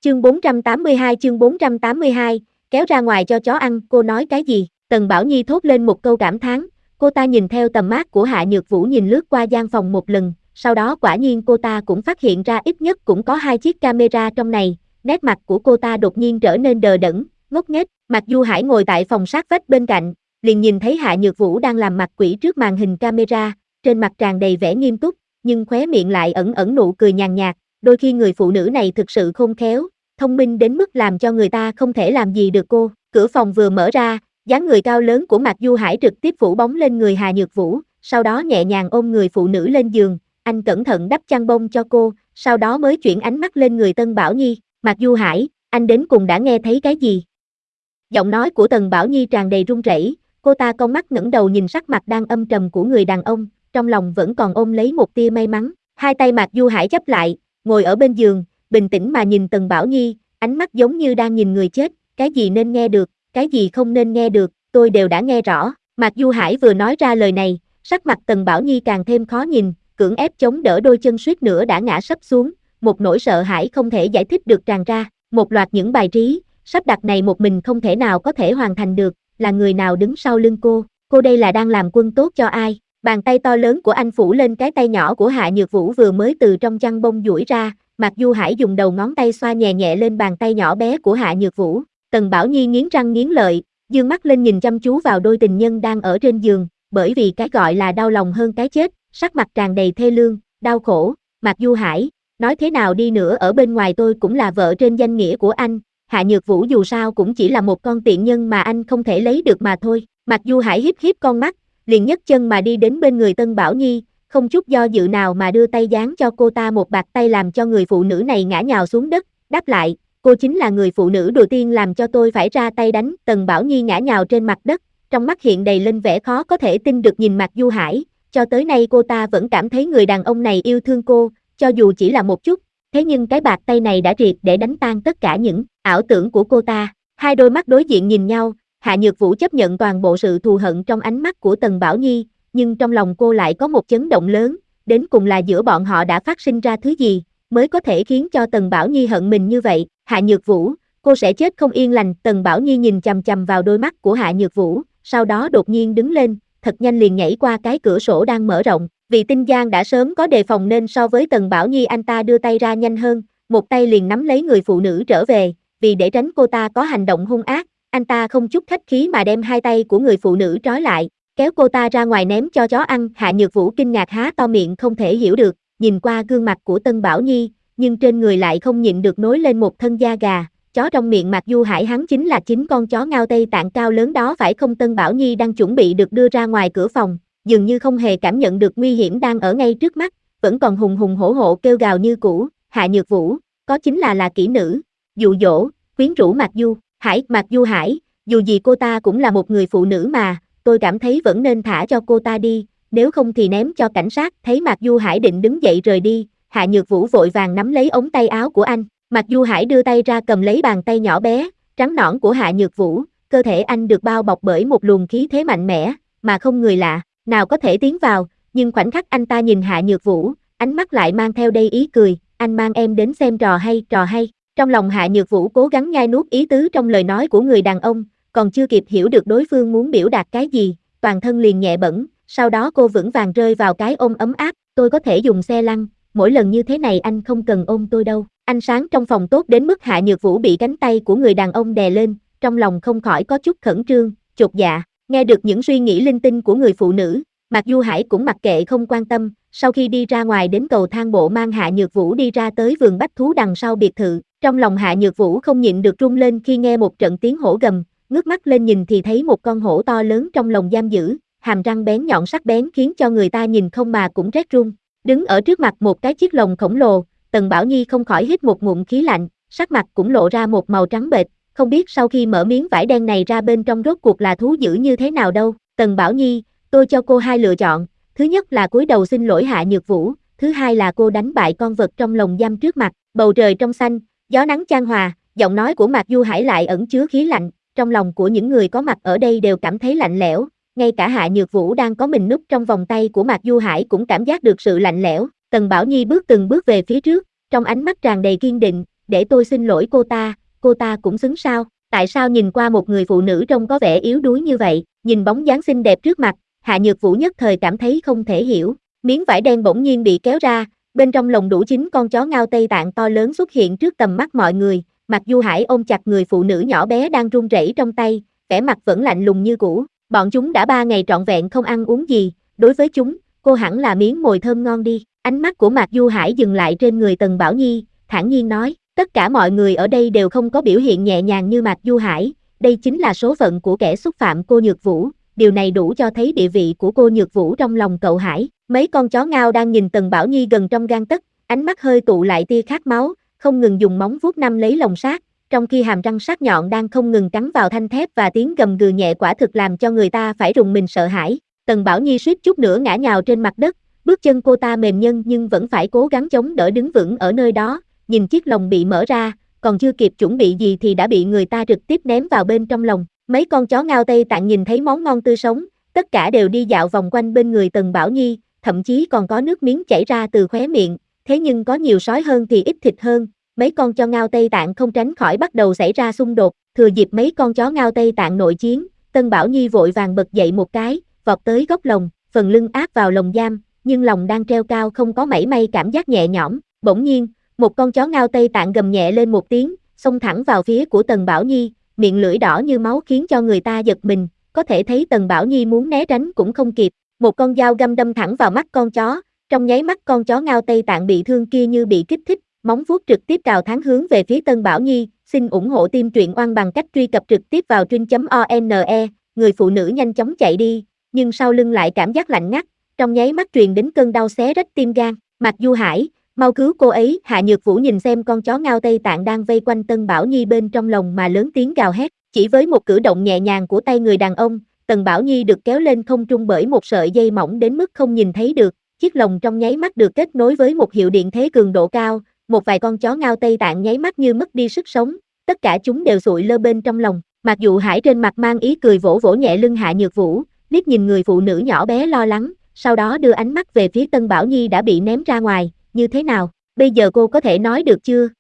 Chương 482, kéo ra ngoài cho chó ăn, cô nói cái gì? Tần Bảo Nhi thốt lên một câu cảm thán, cô ta nhìn theo tầm mắt của Hạ Nhược Vũ nhìn lướt qua gian phòng một lần, sau đó quả nhiên cô ta cũng phát hiện ra ít nhất cũng có 2 chiếc camera trong này, nét mặt của cô ta đột nhiên trở nên đờ đẫn, ngốc nghếch. Mạc Du Hải ngồi tại phòng sát vách bên cạnh, liền nhìn thấy Hạ Nhược Vũ đang làm mặt quỷ trước màn hình camera, trên mặt tràn đầy vẻ nghiêm túc, nhưng khóe miệng lại ẩn ẩn nụ cười nhàn nhạt, đôi khi người phụ nữ này thực sự khôn khéo, thông minh đến mức làm cho người ta không thể làm gì được cô. Cửa phòng vừa mở ra, dáng người cao lớn của Mạc Du Hải trực tiếp phủ bóng lên người Hạ Nhược Vũ, sau đó nhẹ nhàng ôm người phụ nữ lên giường, anh cẩn thận đắp chăn bông cho cô, sau đó mới chuyển ánh mắt lên người Tân Bảo Nhi. Mạc Du Hải, anh đến cùng đã nghe thấy cái gì? Giọng nói của Tần Bảo Nhi tràn đầy run rẩy, cô ta cong mắt ngẩng đầu nhìn sắc mặt đang âm trầm của người đàn ông, trong lòng vẫn còn ôm lấy một tia may mắn. Hai tay Mạc Du Hải chắp lại, ngồi ở bên giường, bình tĩnh mà nhìn Tần Bảo Nhi, ánh mắt giống như đang nhìn người chết, cái gì nên nghe được, cái gì không nên nghe được, tôi đều đã nghe rõ. Mạc Du Hải vừa nói ra lời này, sắc mặt Tần Bảo Nhi càng thêm khó nhìn, cưỡng ép chống đỡ đôi chân suýt nữa đã ngã sấp xuống, một nỗi sợ hãi không thể giải thích được tràn ra, một loạt những bài trí, sắp đặt này một mình không thể nào có thể hoàn thành được, là người nào đứng sau lưng cô đây là đang làm quân tốt cho ai? Bàn tay to lớn của anh phủ lên cái tay nhỏ của Hạ Nhược Vũ vừa mới từ trong chăn bông duỗi ra, Mạc Du Hải dùng đầu ngón tay xoa nhẹ nhẹ lên bàn tay nhỏ bé của Hạ Nhược Vũ. Tần Bảo Nhi nghiến răng nghiến lợi, dương mắt lên nhìn chăm chú vào đôi tình nhân đang ở trên giường, bởi vì cái gọi là đau lòng hơn cái chết, sắc mặt tràn đầy thê lương, đau khổ. Mạc Du Hải, nói thế nào đi nữa ở bên ngoài tôi cũng là vợ trên danh nghĩa của anh, Hạ Nhược Vũ dù sao cũng chỉ là một con tiện nhân mà anh không thể lấy được mà thôi. Mạc Du Hải híp híp con mắt, liền nhấc chân mà đi đến bên người Tân Bảo Nhi, không chút do dự nào mà đưa tay dán cho cô ta một bạt tay làm cho người phụ nữ này ngã nhào xuống đất, đáp lại, cô chính là người phụ nữ đầu tiên làm cho tôi phải ra tay đánh. Tần Bảo Nhi ngã nhào trên mặt đất, trong mắt hiện đầy lên vẻ khó có thể tin được nhìn Mạc Du Hải, cho tới nay cô ta vẫn cảm thấy người đàn ông này yêu thương cô, cho dù chỉ là một chút, thế nhưng cái bạt tay này đã triệt để đánh tan tất cả những ảo tưởng của cô ta. Hai đôi mắt đối diện nhìn nhau, Hạ Nhược Vũ chấp nhận toàn bộ sự thù hận trong ánh mắt của Tần Bảo Nhi, nhưng trong lòng cô lại có một chấn động lớn, đến cùng là giữa bọn họ đã phát sinh ra thứ gì, mới có thể khiến cho Tần Bảo Nhi hận mình như vậy. Hạ Nhược Vũ, cô sẽ chết không yên lành. Tần Bảo Nhi nhìn chằm chằm vào đôi mắt của Hạ Nhược Vũ, sau đó đột nhiên đứng lên, thật nhanh liền nhảy qua cái cửa sổ đang mở rộng. Vì Tinh Giang đã sớm có đề phòng nên so với Tần Bảo Nhi anh ta đưa tay ra nhanh hơn, một tay liền nắm lấy người phụ nữ trở về, vì để tránh cô ta có hành động hung ác, anh ta không chút khách khí mà đem hai tay của người phụ nữ trói lại, kéo cô ta ra ngoài ném cho chó ăn. Hạ Nhược Vũ kinh ngạc há to miệng không thể hiểu được, nhìn qua gương mặt của Tân Bảo Nhi, nhưng trên người lại không nhịn được nối lên một thân da gà. Chó trong miệng Mạc Du Hải hắn chính là chính con chó ngao Tây Tạng cao lớn đó phải không? Tân Bảo Nhi đang chuẩn bị được đưa ra ngoài cửa phòng, dường như không hề cảm nhận được nguy hiểm đang ở ngay trước mắt, vẫn còn hùng hùng hổ hổ kêu gào như cũ. Hạ Nhược Vũ, có chính là kỹ nữ, dụ dỗ, quyến rũ Mạc Du Hải, dù gì cô ta cũng là một người phụ nữ mà, tôi cảm thấy vẫn nên thả cho cô ta đi, nếu không thì ném cho cảnh sát. Thấy Mạc Du Hải định đứng dậy rời đi, Hạ Nhược Vũ vội vàng nắm lấy ống tay áo của anh. Mạc Du Hải đưa tay ra cầm lấy bàn tay nhỏ bé, trắng nõn của Hạ Nhược Vũ, cơ thể anh được bao bọc bởi một luồng khí thế mạnh mẽ, mà không người lạ nào có thể tiến vào, nhưng khoảnh khắc anh ta nhìn Hạ Nhược Vũ, ánh mắt lại mang theo đây ý cười, anh mang em đến xem trò hay. Trong lòng Hạ Nhược Vũ cố gắng nhai nuốt ý tứ trong lời nói của người đàn ông, còn chưa kịp hiểu được đối phương muốn biểu đạt cái gì, toàn thân liền nhẹ bẫng, sau đó cô vững vàng rơi vào cái ôm ấm áp. Tôi có thể dùng xe lăn, mỗi lần như thế này anh không cần ôm tôi đâu. Ánh sáng trong phòng tốt đến mức Hạ Nhược Vũ bị cánh tay của người đàn ông đè lên, trong lòng không khỏi có chút khẩn trương, chột dạ. Nghe được những suy nghĩ linh tinh của người phụ nữ, Mạc Du Hải cũng mặc kệ không quan tâm, sau khi đi ra ngoài đến cầu thang bộ mang Hạ Nhược Vũ đi ra tới vườn bách thú đằng sau biệt thự. Trong lòng Hạ Nhược Vũ không nhịn được rung lên khi nghe một trận tiếng hổ gầm, ngước mắt lên nhìn thì thấy một con hổ to lớn trong lồng giam giữ, hàm răng bén nhọn sắc bén khiến cho người ta nhìn không mà cũng rét run. Đứng ở trước mặt một cái chiếc lồng khổng lồ, Tần Bảo Nhi không khỏi hít một ngụm khí lạnh, sắc mặt cũng lộ ra một màu trắng bệch, không biết sau khi mở miếng vải đen này ra bên trong rốt cuộc là thú dữ như thế nào đâu. Tần Bảo Nhi, tôi cho cô hai lựa chọn, thứ nhất là cúi đầu xin lỗi Hạ Nhược Vũ, thứ hai là cô đánh bại con vật trong lồng giam trước mặt. Bầu trời trong xanh, gió nắng chan hòa, giọng nói của Mạc Du Hải lại ẩn chứa khí lạnh, trong lòng của những người có mặt ở đây đều cảm thấy lạnh lẽo, ngay cả Hạ Nhược Vũ đang có mình núp trong vòng tay của Mạc Du Hải cũng cảm giác được sự lạnh lẽo. Tần Bảo Nhi bước từng bước về phía trước, trong ánh mắt tràn đầy kiên định, để tôi xin lỗi cô ta cũng xứng sao, tại sao nhìn qua một người phụ nữ trông có vẻ yếu đuối như vậy, nhìn bóng dáng xinh đẹp trước mặt, Hạ Nhược Vũ nhất thời cảm thấy không thể hiểu, miếng vải đen bỗng nhiên bị kéo ra, bên trong lồng đủ 9 con chó ngao Tây Tạng to lớn xuất hiện trước tầm mắt mọi người, Mạc Du Hải ôm chặt người phụ nữ nhỏ bé đang run rẩy trong tay, vẻ mặt vẫn lạnh lùng như cũ, bọn chúng đã 3 ngày trọn vẹn không ăn uống gì, đối với chúng, cô hẳn là miếng mồi thơm ngon đi. Ánh mắt của Mạc Du Hải dừng lại trên người Tần Bảo Nhi, thản nhiên nói, tất cả mọi người ở đây đều không có biểu hiện nhẹ nhàng như Mạc Du Hải, đây chính là số phận của kẻ xúc phạm cô Nhược Vũ, điều này đủ cho thấy địa vị của cô Nhược Vũ trong lòng cậu Hải. Mấy con chó ngao đang nhìn Tần Bảo Nhi gần trong gang tấc, ánh mắt hơi tụ lại tia khát máu, không ngừng dùng móng vuốt nắm lấy lồng sát, trong khi hàm răng sắc nhọn đang không ngừng cắn vào thanh thép và tiếng gầm gừ nhẹ quả thực làm cho người ta phải rùng mình sợ hãi. Tần Bảo Nhi suýt chút nữa ngã nhào trên mặt đất, bước chân cô ta mềm nhân nhưng vẫn phải cố gắng chống đỡ đứng vững ở nơi đó, nhìn chiếc lồng bị mở ra, còn chưa kịp chuẩn bị gì thì đã bị người ta trực tiếp ném vào bên trong lồng. Mấy con chó ngao Tây Tạng nhìn thấy món ngon tươi sống, tất cả đều đi dạo vòng quanh bên người Tần Bảo Nhi, thậm chí còn có nước miếng chảy ra từ khóe miệng, thế nhưng có nhiều sói hơn thì ít thịt hơn, mấy con chó ngao Tây Tạng không tránh khỏi bắt đầu xảy ra xung đột, thừa dịp mấy con chó ngao Tây Tạng nội chiến, Tân Bảo Nhi vội vàng bật dậy một cái, vọt tới góc lồng, phần lưng áp vào lồng giam, nhưng lồng đang treo cao không có mảy may cảm giác nhẹ nhõm, bỗng nhiên, một con chó ngao Tây Tạng gầm nhẹ lên một tiếng, xông thẳng vào phía của Tần Bảo Nhi, miệng lưỡi đỏ như máu khiến cho người ta giật mình, có thể thấy Tần Bảo Nhi muốn né tránh cũng không kịp, một con dao găm đâm thẳng vào mắt con chó, trong nháy mắt con chó ngao Tây Tạng bị thương kia như bị kích thích, móng vuốt trực tiếp cào thẳng hướng về phía Tân Bảo Nhi, xin ủng hộ team truyện oan bằng cách truy cập trực tiếp vào truyện.one, người phụ nữ nhanh chóng chạy đi, nhưng sau lưng lại cảm giác lạnh ngắt, trong nháy mắt truyền đến cơn đau xé rách tim gan, Mạc Du Hải, mau cứu cô ấy, Hạ Nhược Vũ nhìn xem con chó ngao Tây Tạng đang vây quanh Tân Bảo Nhi bên trong lồng mà lớn tiếng gào hét, chỉ với một cử động nhẹ nhàng của tay người đàn ông, Tần Bảo Nhi được kéo lên không trung bởi một sợi dây mỏng đến mức không nhìn thấy được, chiếc lồng trong nháy mắt được kết nối với một hiệu điện thế cường độ cao, một vài con chó ngao Tây Tạng nháy mắt như mất đi sức sống, tất cả chúng đều sụi lơ bên trong lồng, Mạc Du Hải trên mặt mang ý cười vỗ vỗ nhẹ lưng Hạ Nhược Vũ, liếc nhìn người phụ nữ nhỏ bé lo lắng, sau đó đưa ánh mắt về phía Tân Bảo Nhi đã bị ném ra ngoài, như thế nào, bây giờ cô có thể nói được chưa,